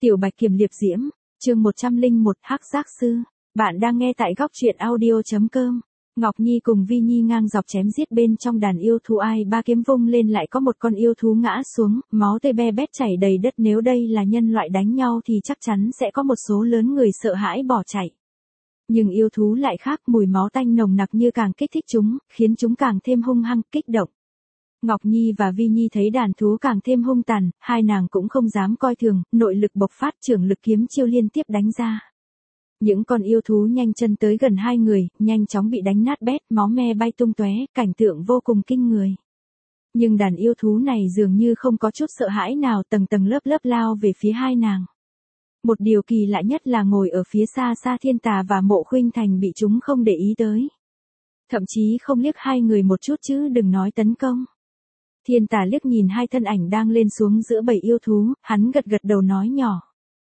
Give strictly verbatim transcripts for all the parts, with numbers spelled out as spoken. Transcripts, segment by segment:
Tiểu Bạch Kiểm Liệp Diễm, chương một trăm lẻ một Hắc Giác Sư. Bạn đang nghe tại góc truyện audio chấm com. Ngọc Nhi cùng Vi Nhi ngang dọc chém giết bên trong đàn yêu thú, ai ba kiếm vung lên lại có một con yêu thú ngã xuống, máu tươi be bét chảy đầy đất. Nếu đây là nhân loại đánh nhau thì chắc chắn sẽ có một số lớn người sợ hãi bỏ chạy. Nhưng yêu thú lại khác, mùi máu tanh nồng nặc như càng kích thích chúng, khiến chúng càng thêm hung hăng, kích động. Ngọc Nhi và Vi Nhi thấy đàn thú càng thêm hung tàn, hai nàng cũng không dám coi thường, nội lực bộc phát, trưởng lực kiếm chiêu liên tiếp đánh ra. Những con yêu thú nhanh chân tới gần hai người, nhanh chóng bị đánh nát bét, máu me bay tung tóe, cảnh tượng vô cùng kinh người. Nhưng đàn yêu thú này dường như không có chút sợ hãi nào, tầng tầng lớp lớp lao về phía hai nàng. Một điều kỳ lạ nhất là ngồi ở phía xa xa Thiên Tà và Mộ Khuynh Thành bị chúng không để ý tới. Thậm chí không liếc hai người một chút chứ đừng nói tấn công. Thiên Tà liếc nhìn hai thân ảnh đang lên xuống giữa bầy yêu thú, hắn gật gật đầu nói nhỏ.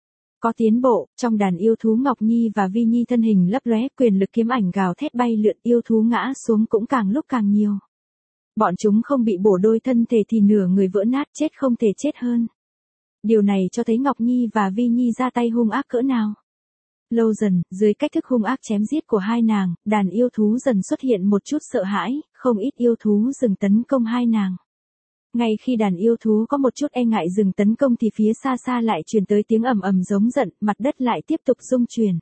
Có tiến bộ, trong đàn yêu thú Ngọc Nhi và Vi Nhi thân hình lấp lóe, quyền lực kiếm ảnh gào thét bay lượn, yêu thú ngã xuống cũng càng lúc càng nhiều. Bọn chúng không bị bổ đôi thân thể thì nửa người vỡ nát, chết không thể chết hơn. Điều này cho thấy Ngọc Nhi và Vi Nhi ra tay hung ác cỡ nào. Lâu dần, dưới cách thức hung ác chém giết của hai nàng, đàn yêu thú dần xuất hiện một chút sợ hãi, không ít yêu thú dừng tấn công hai nàng. Ngay khi đàn yêu thú có một chút e ngại dừng tấn công thì phía xa xa lại truyền tới tiếng ầm ầm giống giận, mặt đất lại tiếp tục rung chuyển.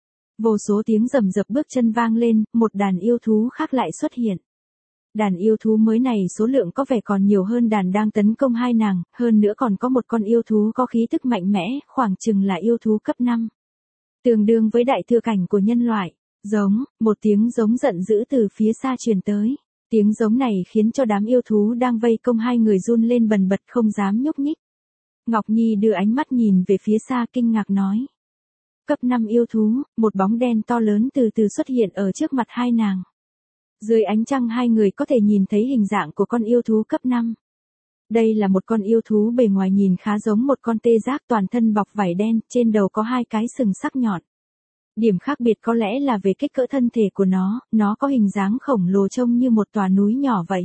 Vô số tiếng rầm rập bước chân vang lên, một đàn yêu thú khác lại xuất hiện. Đàn yêu thú mới này số lượng có vẻ còn nhiều hơn đàn đang tấn công hai nàng, hơn nữa còn có một con yêu thú có khí tức mạnh mẽ, khoảng chừng là yêu thú cấp năm. Tương đương với đại thừa cảnh của nhân loại. Giống, một tiếng giống giận dữ từ phía xa truyền tới. Tiếng giống này khiến cho đám yêu thú đang vây công hai người run lên bần bật không dám nhúc nhích. Ngọc Nhi đưa ánh mắt nhìn về phía xa kinh ngạc nói. Cấp năm yêu thú, một bóng đen to lớn từ từ xuất hiện ở trước mặt hai nàng. Dưới ánh trăng hai người có thể nhìn thấy hình dạng của con yêu thú cấp năm. Đây là một con yêu thú bề ngoài nhìn khá giống một con tê giác, toàn thân bọc vảy đen, trên đầu có hai cái sừng sắc nhọn. Điểm khác biệt có lẽ là về kích cỡ thân thể của nó, nó có hình dáng khổng lồ trông như một tòa núi nhỏ vậy.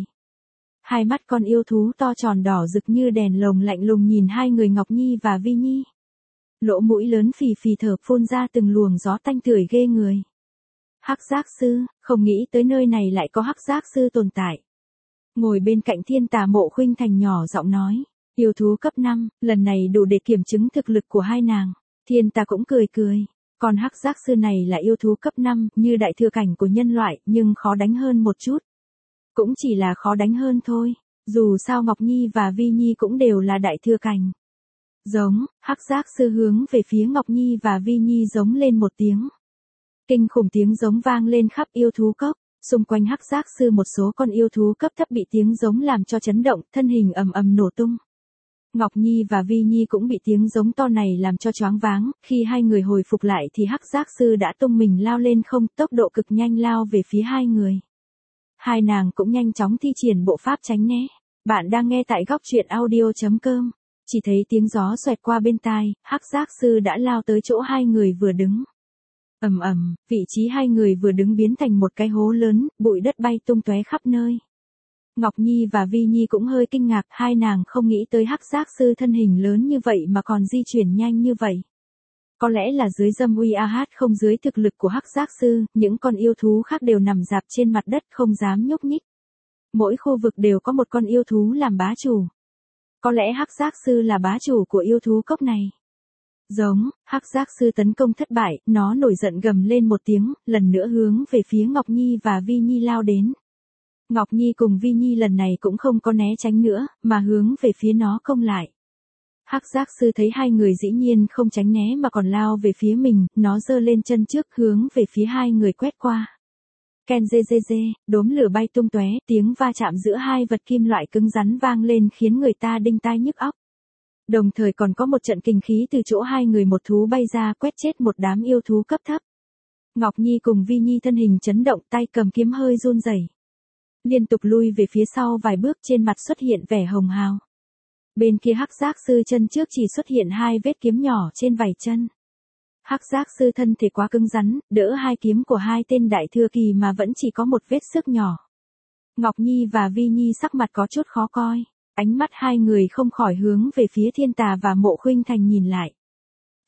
Hai mắt con yêu thú to tròn đỏ rực như đèn lồng lạnh lùng nhìn hai người Ngọc Nhi và Vi Nhi. Lỗ mũi lớn phì phì thở phun ra từng luồng gió tanh tưởi ghê người. Hắc Giác Sư, không nghĩ tới nơi này lại có Hắc Giác Sư tồn tại. Ngồi bên cạnh Thiên Tà Mộ Khuynh Thành nhỏ giọng nói, yêu thú cấp năm, lần này đủ để kiểm chứng thực lực của hai nàng. Thiên Tà cũng cười cười. Còn Hắc Giác Sư này là yêu thú cấp năm, như đại thừa cảnh của nhân loại, nhưng khó đánh hơn một chút. Cũng chỉ là khó đánh hơn thôi, dù sao Ngọc Nhi và Vi Nhi cũng đều là đại thừa cảnh. Giống, Hắc Giác Sư hướng về phía Ngọc Nhi và Vi Nhi giống lên một tiếng. Kinh khủng tiếng giống vang lên khắp yêu thú cốc, xung quanh Hắc Giác Sư một số con yêu thú cấp thấp bị tiếng giống làm cho chấn động, thân hình ầm ầm nổ tung. Ngọc Nhi và Vi Nhi cũng bị tiếng giống to này làm cho choáng váng, khi hai người hồi phục lại thì Hắc Giác Sư đã tung mình lao lên không, tốc độ cực nhanh lao về phía hai người. Hai nàng cũng nhanh chóng thi triển bộ pháp tránh né. Bạn đang nghe tại góc truyện audio chấm com. Chỉ thấy tiếng gió xoẹt qua bên tai, Hắc Giác Sư đã lao tới chỗ hai người vừa đứng. Ầm ầm, vị trí hai người vừa đứng biến thành một cái hố lớn, bụi đất bay tung tóe khắp nơi. Ngọc Nhi và Vi Nhi cũng hơi kinh ngạc, hai nàng không nghĩ tới Hắc Giác Sư thân hình lớn như vậy mà còn di chuyển nhanh như vậy. Có lẽ là dưới dâm uy a hát không dưới thực lực của Hắc Giác Sư, những con yêu thú khác đều nằm rạp trên mặt đất không dám nhúc nhích. Mỗi khu vực đều có một con yêu thú làm bá chủ. Có lẽ Hắc Giác Sư là bá chủ của yêu thú cốc này. Giống, Hắc Giác Sư tấn công thất bại, nó nổi giận gầm lên một tiếng, lần nữa hướng về phía Ngọc Nhi và Vi Nhi lao đến. Ngọc Nhi cùng Vi Nhi lần này cũng không có né tránh nữa, mà hướng về phía nó công lại. Hắc Giác Sư thấy hai người dĩ nhiên không tránh né mà còn lao về phía mình, nó giơ lên chân trước hướng về phía hai người quét qua. Ken dê dê dê, đốm lửa bay tung tóe, tiếng va chạm giữa hai vật kim loại cứng rắn vang lên khiến người ta đinh tai nhức óc. Đồng thời còn có một trận kinh khí từ chỗ hai người một thú bay ra quét chết một đám yêu thú cấp thấp. Ngọc Nhi cùng Vi Nhi thân hình chấn động, tay cầm kiếm hơi run rẩy. Liên tục lui về phía sau vài bước, trên mặt xuất hiện vẻ hồng hào. Bên kia Hắc Giác Sư chân trước chỉ xuất hiện hai vết kiếm nhỏ trên vảy chân. Hắc Giác Sư thân thể quá cứng rắn, đỡ hai kiếm của hai tên đại thừa kỳ mà vẫn chỉ có một vết xước nhỏ. Ngọc Nhi và Vi Nhi sắc mặt có chút khó coi, ánh mắt hai người không khỏi hướng về phía Thiên Tà và Mộ Khuynh Thành nhìn lại.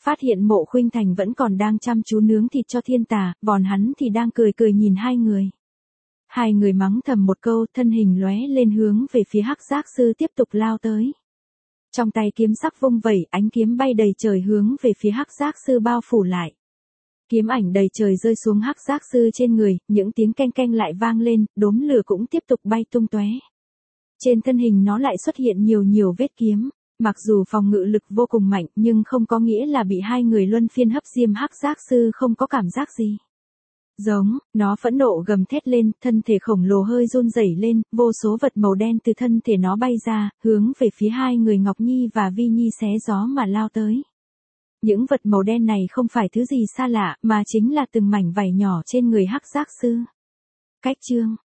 Phát hiện Mộ Khuynh Thành vẫn còn đang chăm chú nướng thịt cho Thiên Tà, còn hắn thì đang cười cười nhìn hai người. Hai người mắng thầm một câu, thân hình lóe lên hướng về phía Hắc Giác Sư tiếp tục lao tới. Trong tay kiếm sắc vung vẩy, ánh kiếm bay đầy trời hướng về phía Hắc Giác Sư bao phủ lại. Kiếm ảnh đầy trời rơi xuống Hắc Giác Sư trên người, những tiếng keng keng lại vang lên, đốm lửa cũng tiếp tục bay tung tóe. Trên thân hình nó lại xuất hiện nhiều nhiều vết kiếm. Mặc dù phòng ngự lực vô cùng mạnh nhưng không có nghĩa là bị hai người luân phiên hấp diêm Hắc Giác Sư không có cảm giác gì. Giống, nó phẫn nộ gầm thét lên, thân thể khổng lồ hơi run rẩy lên, vô số vật màu đen từ thân thể nó bay ra, hướng về phía hai người Ngọc Nhi và Vi Nhi xé gió mà lao tới. Những vật màu đen này không phải thứ gì xa lạ, mà chính là từng mảnh vảy nhỏ trên người Hắc Giác Sư. Cách chương